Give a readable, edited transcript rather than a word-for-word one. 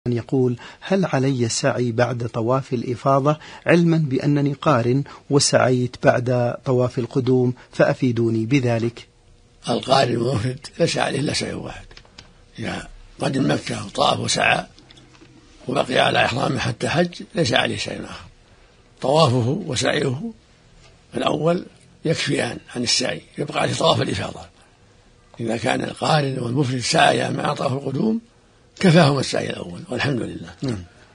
أن يقول: هل علي السعي بعد طواف الإفاضة، علما بأنني قارن وسعيت بعد طواف القدوم، فأفيدوني بذلك. القارن المفرد ليس عليه إلا سعي واحد، إذا قدم مكة وطاف وسعى وبقي على إحرامه حتى حج ليس عليه شيء آخر، طوافه وسعيه الأول يكفيان عن السعي، يبقى عليه طواف الإفاضة. إذا كان القارن والمفرد سعيا مع طواف القدوم كفاهم السعي الأول، والحمد لله.